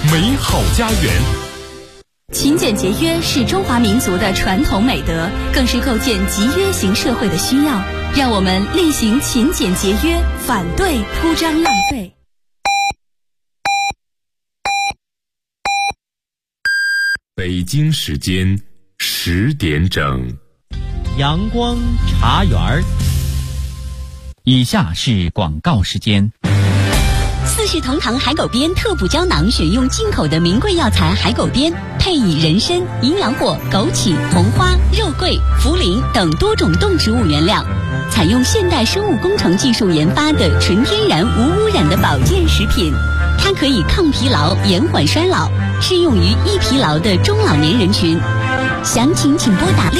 美好家园。 勤俭节约是中华民族的传统美德，更是构建集约型社会的需要。让我们厉行勤俭节约，反对铺张浪费。 北京时间10点整， 阳光茶园。以下是广告时间。 四世同堂海狗鞭特补胶囊选用进口的名贵药材海狗鞭，配以人参、营养果、枸杞、红花、肉桂、茯苓等多种动植物原料，采用现代生物工程技术研发的纯天然无污染的保健食品。它可以抗疲劳、延缓衰老，适用于易疲劳的中老年人群。详情请拨打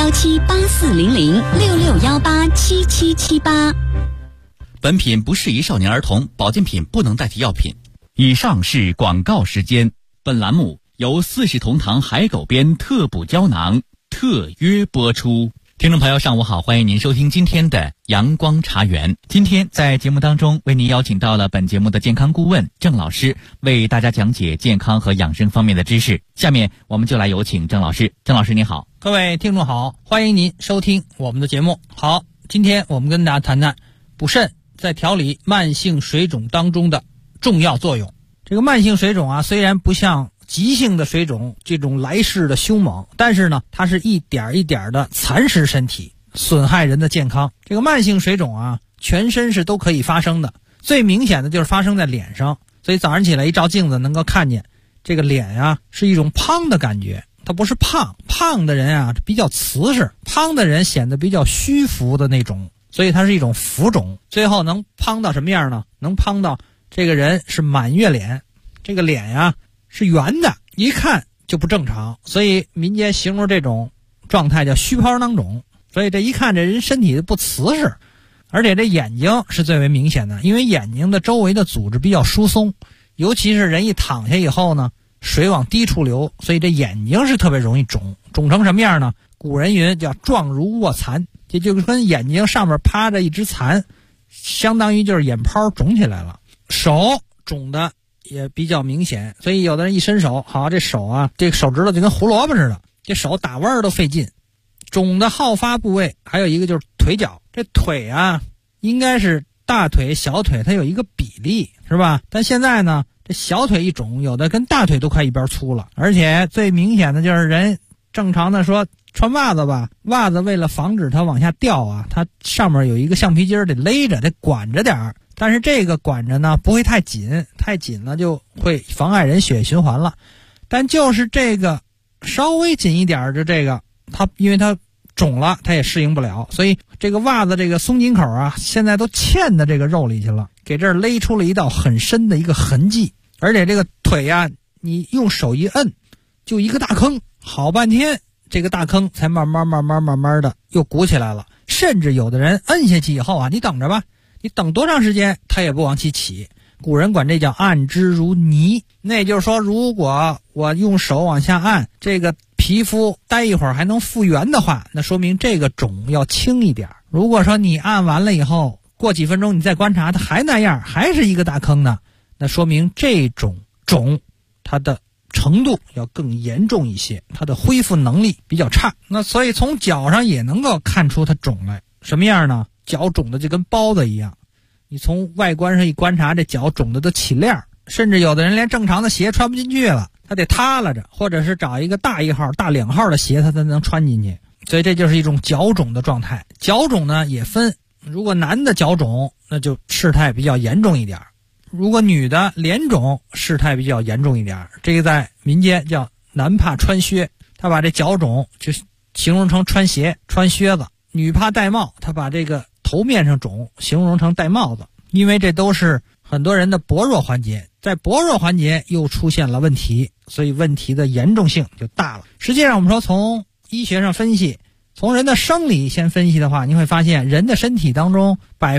6617840066187778。 本品不适宜少年儿童，保健品不能代替药品。以上是广告时间。本栏目由四世同堂海狗鞭特补胶囊特约播出。听众朋友上午好，欢迎您收听今天的阳光茶园。今天在节目当中为您邀请到了本节目的健康顾问郑老师，为大家讲解健康和养生方面的知识。下面我们就来有请郑老师。郑老师你好。 各位听众好，欢迎您收听我们的节目。好，今天我们跟大家谈谈补肾在调理慢性水肿当中的重要作用。这个慢性水肿啊，虽然不像急性的水肿这种来势的凶猛，但是呢，它是一点一点的蚕食身体，损害人的健康。这个慢性水肿啊，全身是都可以发生的，最明显的就是发生在脸上。所以早上起来一照镜子，能够看见这个脸啊是一种胖的感觉。它不是胖的人啊比较瓷实，胖的人显得比较虚浮的那种，所以它是一种浮肿。最后能胖到什么样呢？能胖到这个人是满月脸，这个脸呀是圆的，一看就不正常，所以民间形容这种状态叫虚泡囊肿。所以这一看这人身体不瓷实。而且这眼睛是最为明显的，因为眼睛的周围的组织比较疏松，尤其是人一躺下以后呢，水往低处流，所以这眼睛是特别容易肿。肿成什么样呢？古人云叫状如卧蚕，这就跟眼睛上面趴着一只蚕，相当于就是眼泡肿起来了。手肿的也比较明显，所以有的人一伸手，好，这手啊，这个手指头就跟胡萝卜似的，这手打弯儿都费劲。肿的好发部位还有一个就是腿脚，这腿啊应该是大腿小腿它有一个比例，是吧？但现在呢，这小腿一肿，有的跟大腿都快一边粗了。而且最明显的就是人正常的说穿袜子吧，袜子为了防止它往下掉啊，它上面有一个橡皮筋得勒着，得管着点儿。但是这个管着呢不会太紧，太紧了就会妨碍人血液循环了。但就是这个稍微紧一点的这个，它因为它肿了，它也适应不了，所以这个袜子这个松紧口啊，现在都嵌到这个肉里去了，给这儿勒出了一道很深的一个痕迹。而且这个腿啊，你用手一摁，就一个大坑，好半天这个大坑才慢慢的又鼓起来了。甚至有的人摁下去以后啊，你等着吧，你等多长时间它也不往起。古人管这叫按之如泥。那也就是说，如果我用手往下按，这个皮肤待一会儿还能复原的话，那说明这个肿要轻一点。如果说你按完了以后过几分钟你再观察它还那样，还是一个大坑呢，那说明这种肿它的程度要更严重一些，它的恢复能力比较差。那所以从脚上也能够看出它肿来，什么样呢？脚肿的就跟包子一样，你从外观上一观察，这脚肿的都起亮，甚至有的人连正常的鞋穿不进去了，他得塌拉着，或者是找一个大1号、大2号的鞋他才能穿进去。所以这就是一种脚肿的状态。脚肿呢也分，如果男的脚肿那就事态比较严重一点，如果女的脸肿事态比较严重一点。这个在民间叫男怕穿靴，他把这脚肿就形容成穿鞋穿靴子；女怕戴帽，他把这个头面上肿形容成戴帽子。因为这都是很多人的薄弱环节，在薄弱环节又出现了问题，所以问题的严重性就大了。实际上我们说从医学上分析，从人的生理先分析的话，你会发现人的身体当中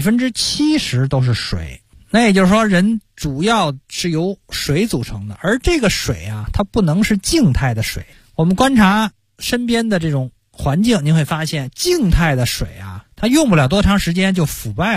70%都是水。那也就是说人主要是由水组成的，而这个水啊它不能是静态的水。我们观察身边的这种环境，你会发现静态的水啊它用不了多长时间就腐败了。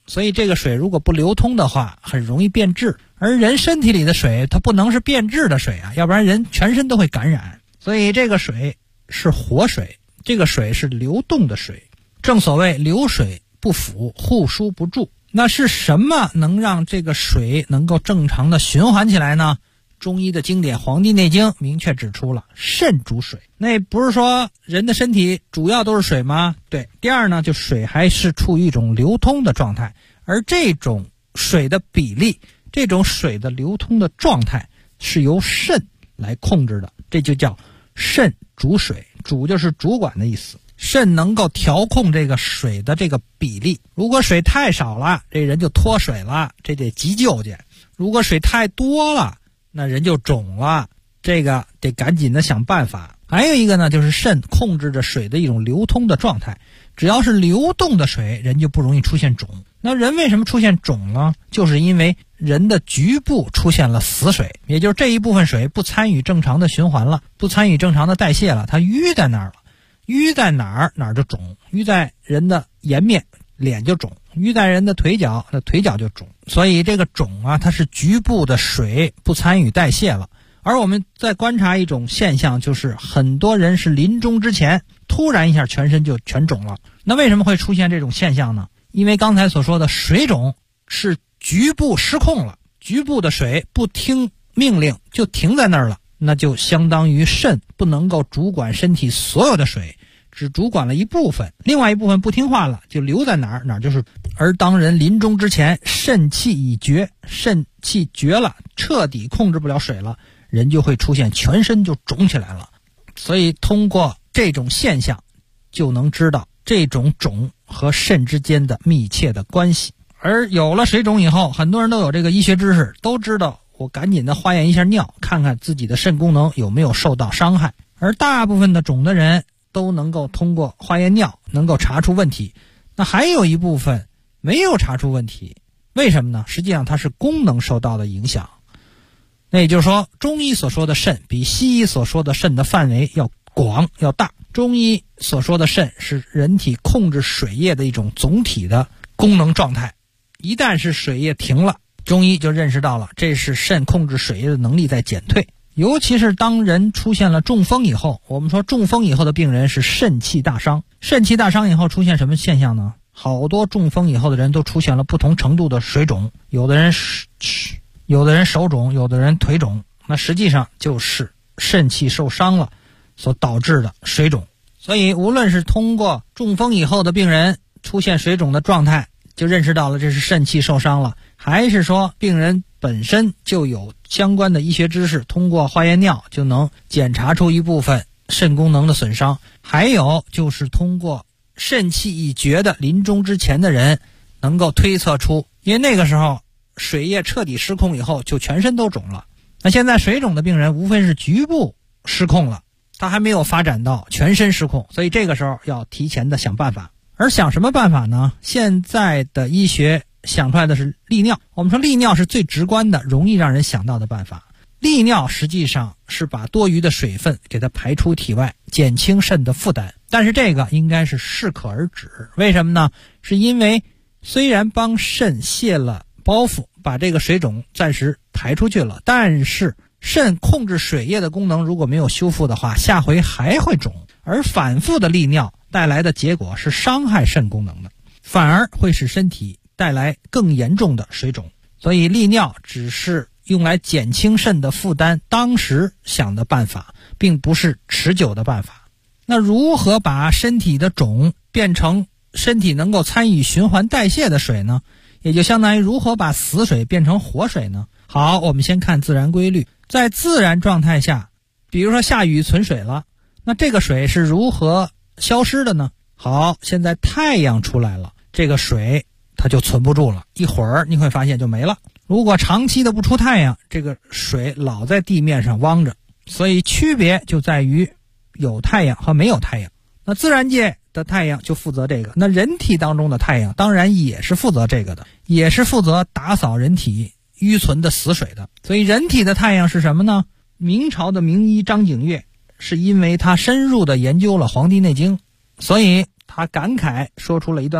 所以这个水如果不流通的话，很容易变质。而人身体里的水，它不能是变质的水啊，要不然人全身都会感染。所以这个水是活水，这个水是流动的水。正所谓流水不腐，户枢不蛀。那是什么能让这个水能够正常的循环起来呢？中医的经典《黄帝内经》明确指出了肾主水。那不是说人的身体主要都是水吗？对。第二呢，就水还是处于一种流通的状态，而这种水的比例，这种水的流通的状态是由肾来控制的，这就叫肾主水。主就是主管的意思，肾能够调控这个水的这个比例。如果水太少了，这人就脱水了，这得急救去；如果水太多了，那人就肿了，这个得赶紧的想办法。还有一个呢，就是肾控制着水的一种流通的状态，只要是流动的水，人就不容易出现肿。那人为什么出现肿呢？就是因为人的局部出现了死水，也就是这一部分水不参与正常的循环了，不参与正常的代谢了，它淤在那儿了。淤在哪儿哪儿就肿，淤在人的颜面脸就肿，淤在人的腿脚那腿脚就肿。所以这个肿啊，它是局部的水不参与代谢了。而我们在观察一种现象，就是很多人是临终之前突然一下全身就全肿了。那为什么会出现这种现象呢？因为刚才所说的水肿是局部失控了，局部的水不听命令就停在那儿了，那就相当于肾不能够主管身体所有的水，只主管了一部分，另外一部分不听话了，就留在哪儿哪儿就是。而当人临终之前肾气已绝，肾气绝了，彻底控制不了水了，人就会出现全身就肿起来了。所以通过这种现象就能知道这种肿和肾之间的密切的关系。而有了水肿以后，很多人都有这个医学知识，都知道我赶紧的化验一下尿，看看自己的肾功能有没有受到伤害。而大部分的肿的人都能够通过化验尿能够查出问题，那还有一部分没有查出问题，为什么呢？实际上它是功能受到的影响。那也就是说，中医所说的肾比西医所说的肾的范围要广要大。中医所说的肾是人体控制水液的一种总体的功能状态，一旦是水液停了，中医就认识到了这是肾控制水液的能力在减退。尤其是当人出现了中风以后，我们说中风以后的病人是肾气大伤。肾气大伤以后出现什么现象呢？好多中风以后的人都出现了不同程度的水肿，有的人手肿，有的人腿肿，那实际上就是肾气受伤了所导致的水肿。所以无论是通过中风以后的病人出现水肿的状态就认识到了这是肾气受伤了，还是说病人本身就有相关的医学知识，通过化验尿就能检查出一部分肾功能的损伤，还有就是通过肾气已绝的临终之前的人能够推测出，因为那个时候水液彻底失控以后就全身都肿了。那现在水肿的病人无非是局部失控了，他还没有发展到全身失控，所以这个时候要提前的想办法。而想什么办法呢？现在的医学想出来的是利尿。我们说利尿是最直观的，容易让人想到的办法。利尿实际上是把多余的水分给它排出体外，减轻肾的负担。但是这个应该是适可而止。为什么呢？是因为虽然帮肾卸了包袱，把这个水肿暂时排出去了，但是肾控制水液的功能如果没有修复的话，下回还会肿。而反复的利尿带来的结果是伤害肾功能的，反而会使身体带来更严重的水肿。所以利尿只是用来减轻肾的负担，当时想的办法，并不是持久的办法。那如何把身体的肿变成身体能够参与循环代谢的水呢？也就相当于如何把死水变成活水呢？好，我们先看自然规律。在自然状态下，比如说下雨存水了，那这个水是如何消失的呢？好，现在太阳出来了，这个水它就存不住了，一会儿你会发现就没了。如果长期的不出太阳，这个水老在地面上汪着。所以区别就在于有太阳和没有太阳。那自然界的太阳就负责这个，那人体当中的太阳当然也是负责这个的，也是负责打扫人体淤存的死水的。所以人体的太阳是什么呢？明朝的名医张景岳是因为他深入的研究了《黄帝内经》，所以他感慨说出了一段话：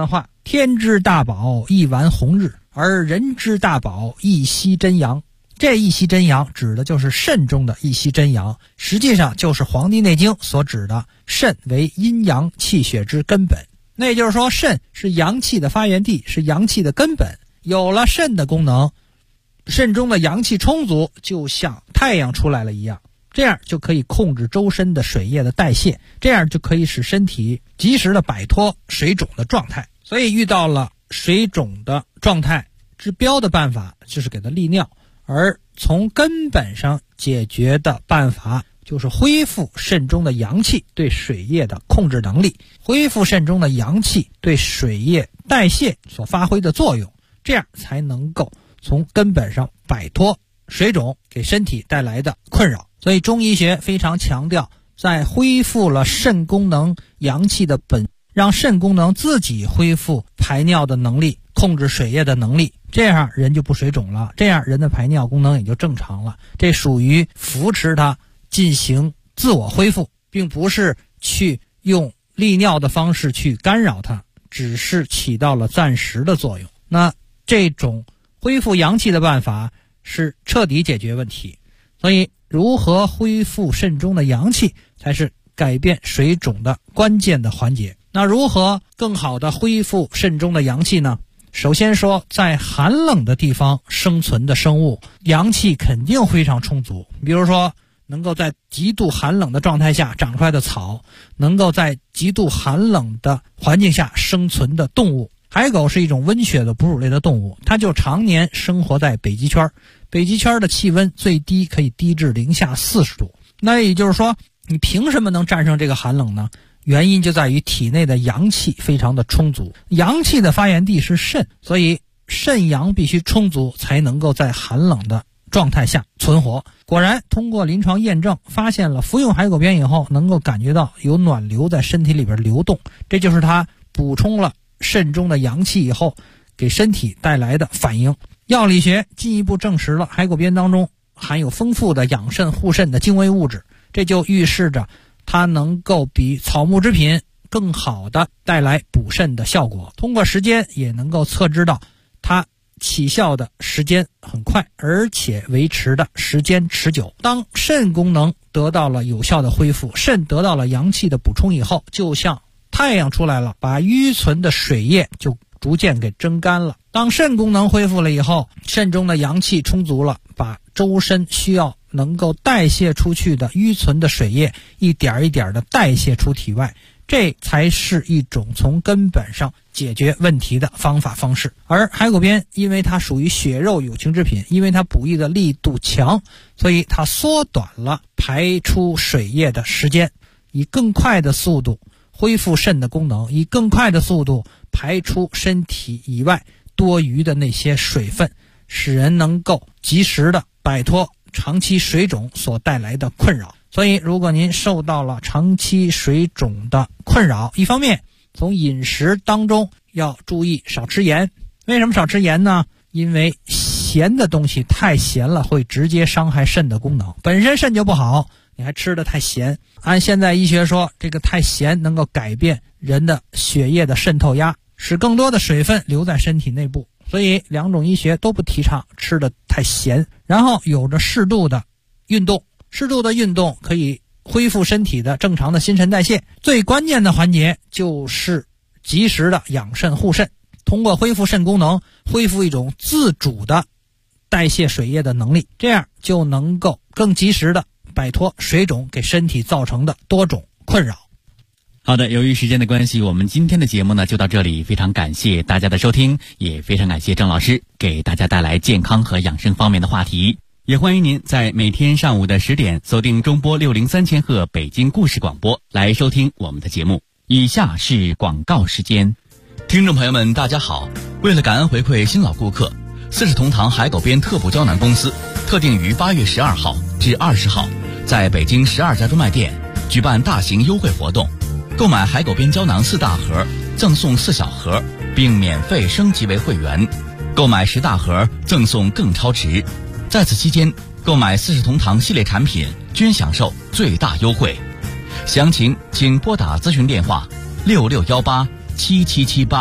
天之大宝，一丸红日，而人之大宝，一息真阳。这一息真阳指的就是肾中的一息真阳，实际上就是《黄帝内经》所指的肾为阴阳气血之根本。那也就是说，肾是阳气的发源地，是阳气的根本。有了肾的功能，肾中的阳气充足，就像太阳出来了一样，这样就可以控制周身的水液的代谢，这样就可以使身体及时的摆脱水肿的状态。所以遇到了水肿的状态，治标的办法就是给它利尿，而从根本上解决的办法就是恢复肾中的阳气对水液的控制能力，恢复肾中的阳气对水液代谢所发挥的作用，这样才能够从根本上摆脱水肿给身体带来的困扰。所以中医学非常强调，在恢复了肾功能阳气的本，让肾功能自己恢复排尿的能力，控制水液的能力，这样人就不水肿了，这样人的排尿功能也就正常了。这属于扶持它进行自我恢复，并不是去用利尿的方式去干扰它，只是起到了暂时的作用。那这种恢复阳气的办法是彻底解决问题，所以如何恢复肾中的阳气才是改变水肿的关键的环节。那如何更好的恢复肾中的阳气呢？首先说，在寒冷的地方生存的生物，阳气肯定非常充足。比如说，能够在极度寒冷的状态下长出来的草，能够在极度寒冷的环境下生存的动物。海狗是一种温血的哺乳类的动物，它就常年生活在北极圈。北极圈的气温最低可以低至零下40度。那也就是说，你凭什么能战胜这个寒冷呢？原因就在于体内的阳气非常的充足，阳气的发源地是肾，所以肾阳必须充足，才能够在寒冷的状态下存活。果然，通过临床验证，发现了服用海狗鞭以后，能够感觉到有暖流在身体里边流动，这就是它补充了肾中的阳气以后给身体带来的反应。药理学进一步证实了海狗鞭当中含有丰富的养肾护肾的精微物质，这就预示着它能够比草木制品更好的带来补肾的效果。通过时间也能够测知到它起效的时间很快，而且维持的时间持久。当肾功能得到了有效的恢复，肾得到了阳气的补充以后，就像太阳出来了，把淤存的水液就逐渐给蒸干了。当肾功能恢复了以后，肾中的阳气充足了，把周身需要能够代谢出去的淤存的水液一点一点的代谢出体外，这才是一种从根本上解决问题的方法方式。而海狗鞭因为它属于血肉有情之品，因为它补益的力度强，所以它缩短了排出水液的时间，以更快的速度恢复肾的功能，以更快的速度排出身体以外多余的那些水分，使人能够及时的摆脱长期水肿所带来的困扰。所以如果您受到了长期水肿的困扰，一方面从饮食当中要注意少吃盐。为什么少吃盐呢？因为咸的东西太咸了会直接伤害肾的功能，本身肾就不好，你还吃得太咸。按现在医学说，这个太咸能够改变人的血液的渗透压，使更多的水分留在身体内部，所以两种医学都不提倡吃得太咸。然后有着适度的运动，适度的运动可以恢复身体的正常的新陈代谢。最关键的环节就是及时的养肾护肾，通过恢复肾功能，恢复一种自主的代谢水液的能力，这样就能够更及时的摆脱水肿给身体造成的多种困扰。 好的，由于时间的关系，我们今天的节目呢就到这里，非常感谢大家的收听，也非常感谢郑老师给大家带来健康和养生方面的话题。也欢迎您在每天上午的10点锁定中波603千赫北京故事广播来收听我们的节目。以下是广告时间。 听众朋友们大家好，为了感恩回馈新老顾客，4世同堂海狗鞭特补胶囊公司特定于8月12号至20号在北京12家专卖店举办大型优惠活动，购买海狗鞭胶囊4大盒赠送4小盒，并免费升级为会员，购买10大盒赠送更超值。在此期间，购买4世同堂系列产品均享受最大优惠。详情请拨打咨询电话66187778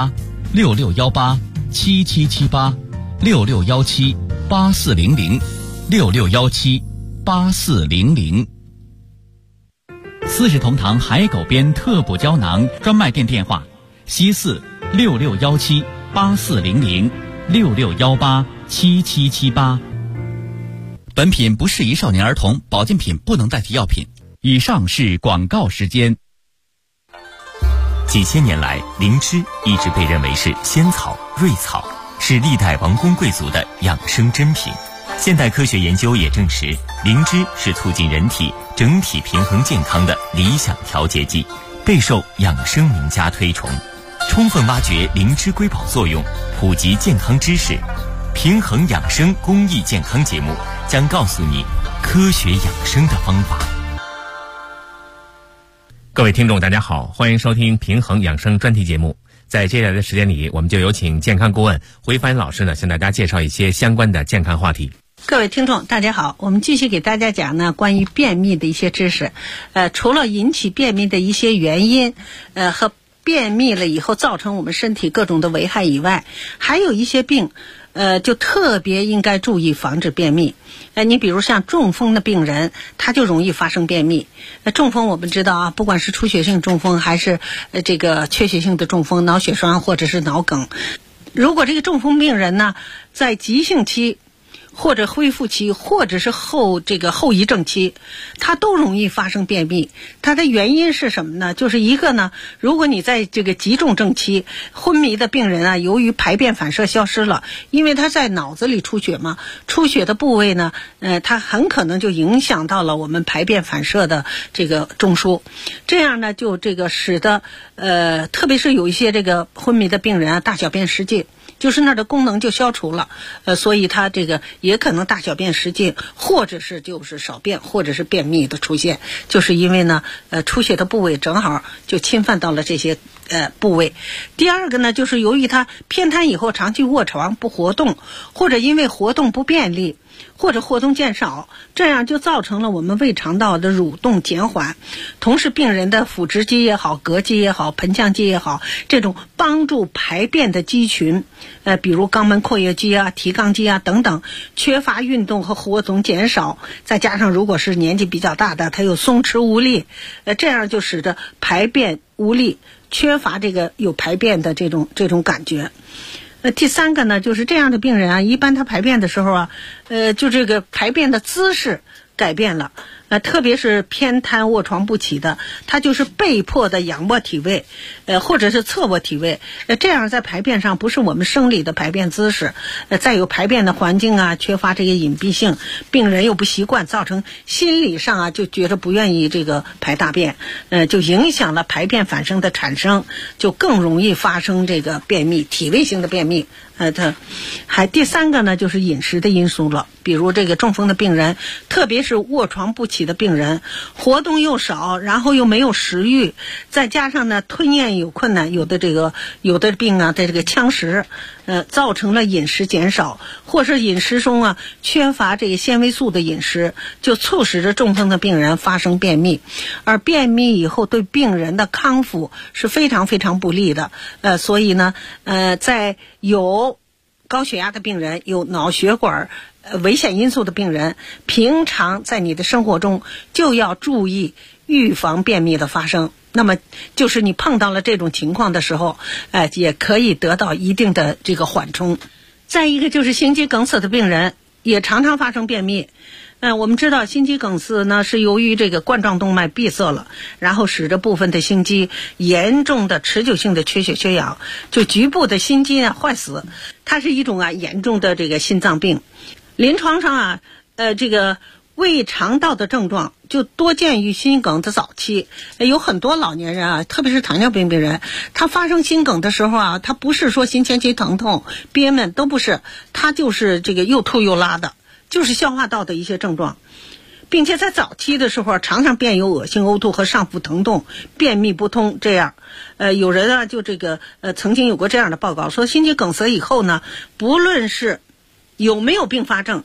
6618-7778，6617-8400，6617-8400。 四世同堂海狗鞭特补胶囊专卖店电话：西4 6617-8400，6618-7778。 本品不适宜少年儿童，保健品不能代替药品。 以上是广告时间。 几千年来，灵芝一直被认为是仙草、瑞草，是历代王公贵族的养生珍品。现代科学研究也证实，灵芝是促进人体整体平衡健康的理想调节剂，备受养生名家推崇。充分挖掘灵芝瑰宝作用，普及健康知识，平衡养生公益健康节目将告诉你科学养生的方法。 各位听众大家好，欢迎收听平衡养生专题节目。在接下来的时间里，我们就有请健康顾问回帆老师呢，向大家介绍一些相关的健康话题。 各位听众大家好，我们继续给大家讲呢关于便秘的一些知识。除了引起便秘的一些原因，和便秘了以后造成我们身体各种的危害以外，还有一些病就特别应该注意防止便秘。你比如像中风的病人，他就容易发生便秘。中风我们知道啊，不管是出血性中风还是这个缺血性的中风，脑血栓或者是脑梗，如果这个中风病人呢在急性期或者恢复期或者是后遗症期，它都容易发生便秘。它的原因是什么呢？就是一个呢，如果你在这个急重症期，昏迷的病人啊，由于排便反射消失了，因为他在脑子里出血嘛，出血的部位呢，它很可能就影响到了我们排便反射的这个中枢，这样呢，就这个使得特别是有一些这个昏迷的病人啊，大小便失禁。就是那儿的功能就消除了，所以他这个也可能大小便失禁，或者是就是少便，或者是便秘的出现，就是因为呢，出血的部位正好就侵犯到了这些部位。第二个呢，就是由于他偏瘫以后长期卧床不活动，或者因为活动不便利，或者活动减少，这样就造成了我们胃肠道的蠕动减缓，同时病人的腹直肌也好、膈肌也好、盆腔肌也好，这种帮助排便的肌群，比如肛门括约肌啊、提肛肌啊等等，缺乏运动和活动减少，再加上如果是年纪比较大的，他又松弛无力，这样就使得排便无力，缺乏这个有排便的这种感觉。第三个呢，就是这样的病人啊，一般他排便的时候啊，就这个排便的姿势改变了，特别是偏瘫卧床不起的，他就是被迫的仰卧体位，或者是侧卧体位，这样在排便上不是我们生理的排便姿势，再有排便的环境啊，缺乏这个隐蔽性，病人又不习惯，造成心理上啊就觉得不愿意这个排大便，就影响了排便反生的产生，就更容易发生这个便秘，体位性的便秘。第三个呢，就是饮食的因素了。比如这个中风的病人，特别是卧床不起的病人，活动又少，然后又没有食欲，再加上呢吞咽有困难，有的病啊在这个呛食，造成了饮食减少，或是饮食中啊缺乏这个纤维素的饮食，就促使着中风的病人发生便秘。而便秘以后对病人的康复是非常非常不利的。所以呢，在有高血压的病人，有脑血管危险因素的病人，平常在你的生活中就要注意预防便秘的发生。那么就是你碰到了这种情况的时候，也可以得到一定的这个缓冲。再一个就是心肌梗死的病人也常常发生便秘。我们知道心肌梗死呢是由于这个冠状动脉闭塞了，然后使得部分的心肌严重的持久性的缺血缺氧，就局部的心肌啊坏死，它是一种严重的这个心脏病。临床上这个胃肠道的症状就多见于心梗的早期。有很多老年人啊，特别是糖尿病病人，他发生心梗的时候啊，他不是说心前期疼痛憋闷，都不是，他就是这个又吐又拉的，就是消化道的一些症状，并且在早期的时候常常便有恶心呕吐和上腹疼痛，便秘不通。这样有人啊就这个曾经有过这样的报告，说心肌梗塞以后呢，不论是有没有并发症，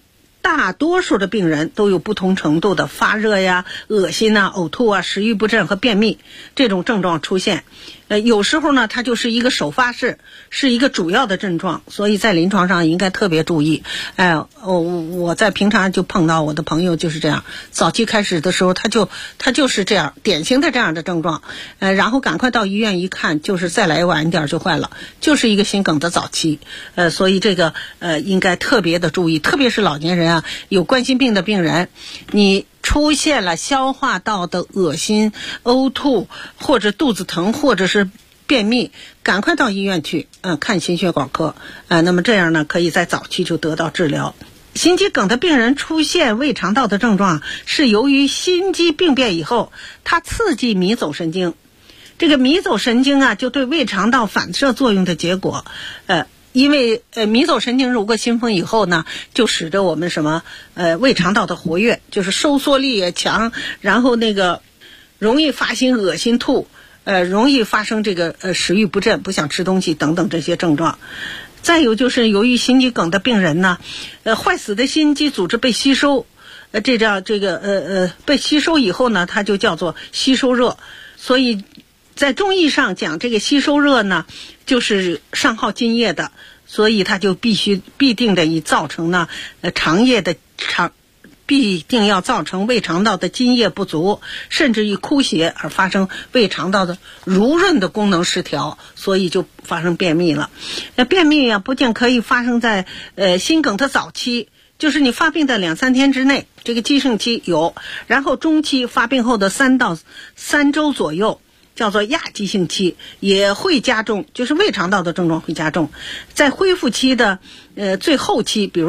大多数的病人都有不同程度的发热呀、恶心啊、呕吐啊、食欲不振和便秘这种症状出现。有时候呢，它就是一个首发是一个主要的症状，所以在临床上应该特别注意。我在平常就碰到我的朋友就是这样，早期开始的时候他就是这样典型的这样的症状，然后赶快到医院一看，就是再来晚一点就坏了，就是一个心梗的早期。所以这个应该特别的注意，特别是老年人啊，有冠心病的病人，你出现了消化道的恶心、呕吐或者肚子疼或者是便秘，赶快到医院去看心血管科。那么这样呢，可以在早期就得到治疗。心肌梗的病人出现胃肠道的症状，是由于心肌病变以后，它刺激迷走神经，这个迷走神经啊，就对胃肠道反射作用的结果。因为迷走神经如果兴奋以后呢，就使得我们胃肠道的活跃，就是收缩力也强，然后那个容易发生恶心吐，容易发生这个食欲不振、不想吃东西等等这些症状。再有就是由于心肌梗的病人呢，坏死的心肌组织被吸收，被吸收以后呢，它就叫做吸收热。所以在中医上讲，这个吸收热呢，就是伤耗津液的，所以它就必定的造成呢必定要造成胃肠道的津液不足，甚至于枯血，而发生胃肠道的濡润的功能失调，所以就发生便秘了。便秘啊，不仅可以发生在心梗的早期，就是你发病的2-3天之内，这个急性期有，然后中期发病后的3到3周左右，叫做亚急性期，也会加重，就是胃肠道的症状会加重。在恢复期的最后期，比如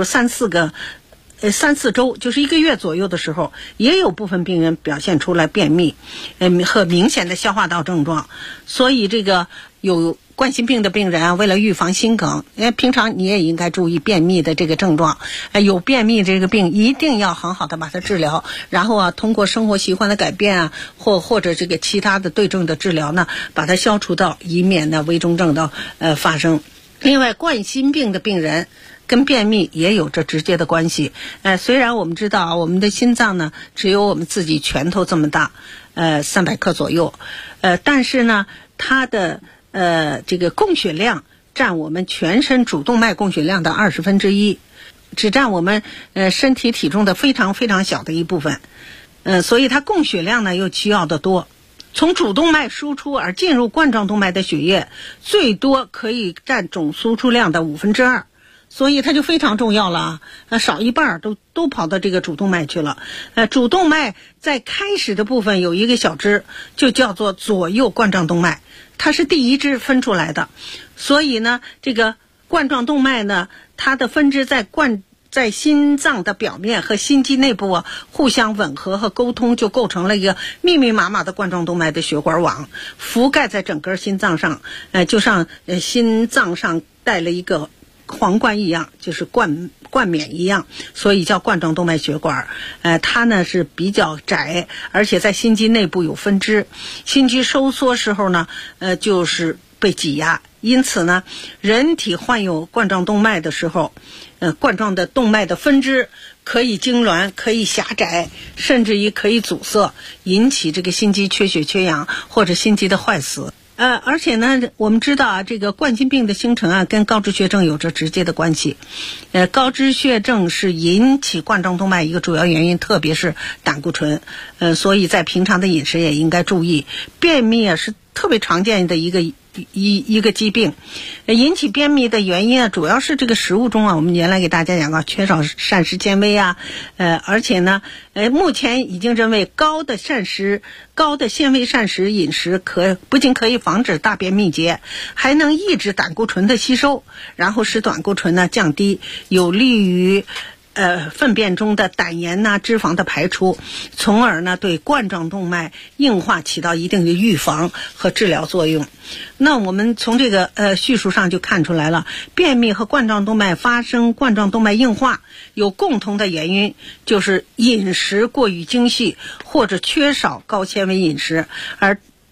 3-4周，就是1个月左右的时候，也有部分病人表现出来便秘和明显的消化道症状。所以这个有冠心病的病人啊，为了预防心梗，平常你也应该注意便秘的这个症状。有便秘这个病一定要很好的把它治疗，然后啊，通过生活习惯的改变啊，或者这个其他的对症的治疗呢，把它消除到，以免呢危重症的发生。另外，冠心病的病人跟便秘也有着直接的关系。虽然我们知道啊，我们的心脏呢只有我们自己拳头这么大，300克左右，但是呢，它的这个供血量占我们全身主动脉供血量的1/20，只占我们身体体重的非常非常小的一部分。所以它供血量呢又需要的多。从主动脉输出而进入冠状动脉的血液，最多可以占总输出量的2/5，所以它就非常重要了啊！少一半都跑到这个主动脉去了。主动脉在开始的部分有一个小支，就叫做左右冠状动脉，它是第一支分出来的。所以呢，这个冠状动脉呢，它的分支在心脏的表面和心肌内部啊互相吻合和沟通，就构成了一个密密麻麻的冠状动脉的血管网，覆盖在整个心脏上，就像心脏上带了一个皇冠一样，就是冠冕一样，所以叫冠状动脉血管。它呢是比较窄，而且在心肌内部有分支，心肌收缩时候呢，就是被挤压。因此呢，人体患有冠状动脉的时候，冠状的动脉的分支可以痉挛，可以狭窄，甚至于可以阻塞，引起这个心肌缺血缺氧或者心肌的坏死。而且呢，我们知道啊，这个冠心病的形成啊，跟高脂血症有着直接的关系。高脂血症是引起冠状动脉一个主要原因，特别是胆固醇。所以在平常的饮食也应该注意。便秘啊是特别常见的一个疾病。引起便秘的原因啊，主要是这个食物中啊，我们原来给大家讲过，缺少膳食纤维啊，而且呢，目前已经认为高的纤维膳食饮食不仅可以防止大便秘结，还能抑制胆固醇的吸收，然后使胆固醇呢降低，有利于粪便中的胆盐呐、脂肪的排出，从而呢对冠状动脉硬化起到一定的预防和治疗作用。那我们从这个叙述上就看出来了，便秘和冠状动脉发生冠状动脉硬化有共同的原因，就是饮食过于精细或者缺少高纤维饮食，而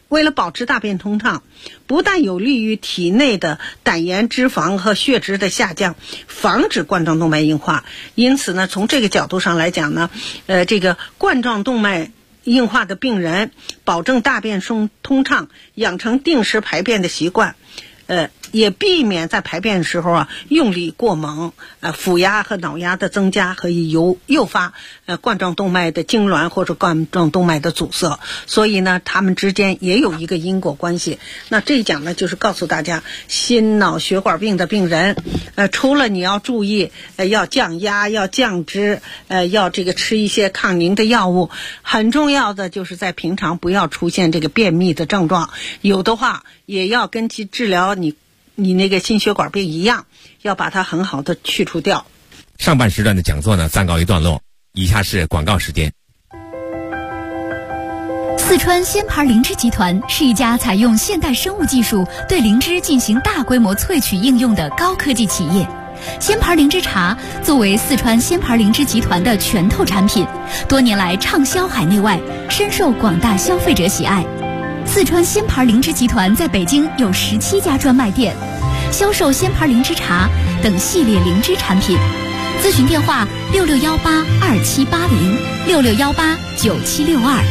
为了保持大便通畅，不但有利于体内的胆盐脂肪和血脂的下降，防止冠状动脉硬化。因此呢，从这个角度上来讲呢，这个冠状动脉硬化的病人保证大便通畅，养成定时排便的习惯，也避免在排便的时候用力过猛，腹压和脑压的增加可以诱发冠状动脉的痉挛或者冠状动脉的阻塞，所以呢，它们之间也有一个因果关系。那这一讲呢，就是告诉大家，心脑血管病的病人，除了你要注意，要降压，要降脂，要这个吃一些抗凝的药物，很重要的就是在平常不要出现这个便秘的症状，有的话也要跟其治疗你那个心血管病一样，要把它很好的去除掉。 上半时段的讲座呢暂告一段落，以下是广告时间。 四川仙牌灵芝集团是一家采用现代生物技术对灵芝进行大规模萃取应用的高科技企业。仙牌灵芝茶作为四川仙牌灵芝集团的拳头产品，多年来畅销海内外，深受广大消费者喜爱。四川仙牌灵芝集团在北京有17家专卖店，销售仙牌灵芝茶等系列灵芝产品。咨询电话66182780，66189762。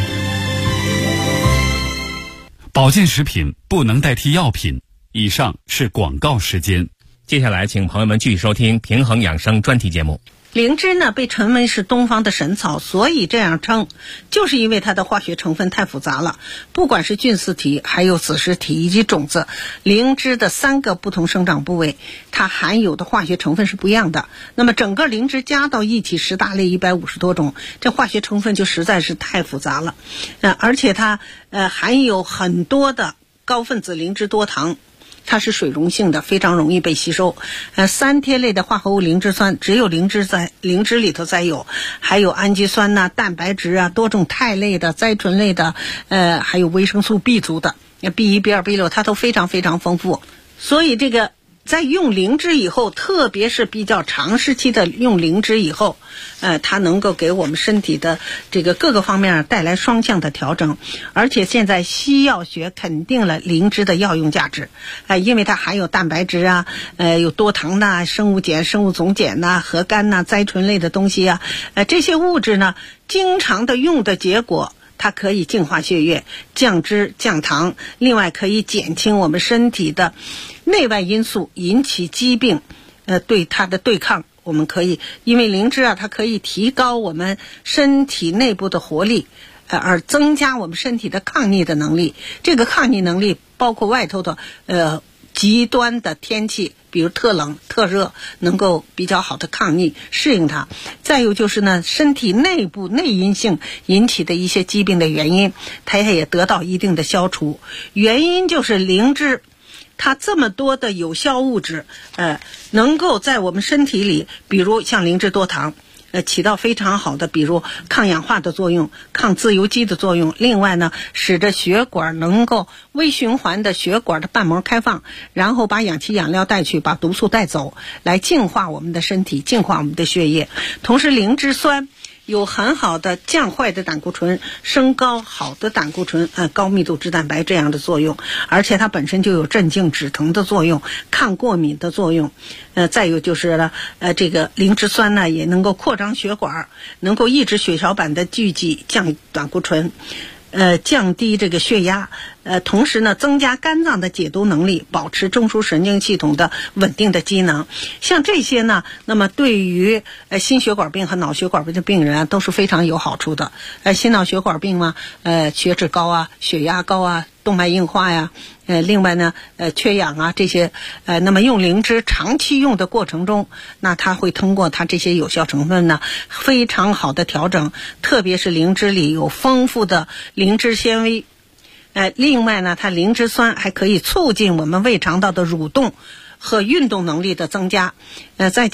保健食品不能代替药品。以上是广告时间。 接下来请朋友们继续收听平衡养生专题节目。 灵芝呢被称为是东方的神草，所以这样称，就是因为它的化学成分太复杂了。不管是菌丝体、还有子实体以及种子，灵芝的3个不同生长部位，它含有的化学成分是不一样的。那么整个灵芝加到一起10大类150多种，这化学成分就实在是太复杂了。而且它含有很多的高分子灵芝多糖。它是水溶性的，非常容易被吸收。3萜类的化合物灵芝酸只有灵芝里头才有，还有氨基酸呐、蛋白质啊、多种肽类的、甾醇类的，还有维生素 B 族的 B1、B2、B6，它都非常非常丰富。所以这个在用灵芝以后，特别是比较长时期的用灵芝以后，它能够给我们身体的这个各个方面带来双向的调整。而且现在西药学肯定了灵芝的药用价值，因为它含有蛋白质啊，有多糖呐、生物碱、生物总碱呐、核苷呐、甾醇类的东西啊，这些物质呢，经常的用的结果，它可以净化血液、降脂、降糖，另外可以减轻我们身体的内外因素引起疾病，对它的对抗。我们可以因为灵芝啊，它可以提高我们身体内部的活力，而增加我们身体的抗逆的能力。这个抗逆能力包括外头的极端的天气，比如特冷特热，能够比较好的抗逆适应它。再有就是呢，身体内部内因性引起的一些疾病的原因，它也得到一定的消除。原因就是灵芝它这么多的有效物质，能够在我们身体里，比如像灵芝多糖，起到非常好的，比如抗氧化的作用、抗自由基的作用。另外呢，使得血管能够微循环的血管的瓣膜开放，然后把氧气养料带去，把毒素带走，来净化我们的身体，净化我们的血液。同时灵芝酸有很好的降坏的胆固醇、升高好的胆固醇、高密度脂蛋白这样的作用，而且它本身就有镇静止疼的作用、抗过敏的作用。再有就是呢，这个灵芝酸呢也能够扩张血管，能够抑制血小板的聚集，降胆固醇。降低这个血压，同时呢，增加肝脏的解毒能力，保持中枢神经系统的稳定的机能。像这些呢，那么对于心血管病和脑血管病的病人都是非常有好处的。心脑血管病嘛，血脂高啊，血压高啊，动脉硬化呀，另外呢，缺氧啊这些，那么用灵芝长期用的过程中，那它会通过它这些有效成分呢，非常好的调整，特别是灵芝里有丰富的灵芝纤维，另外呢，它灵芝酸还可以促进我们胃肠道的蠕动和运动能力的增加，再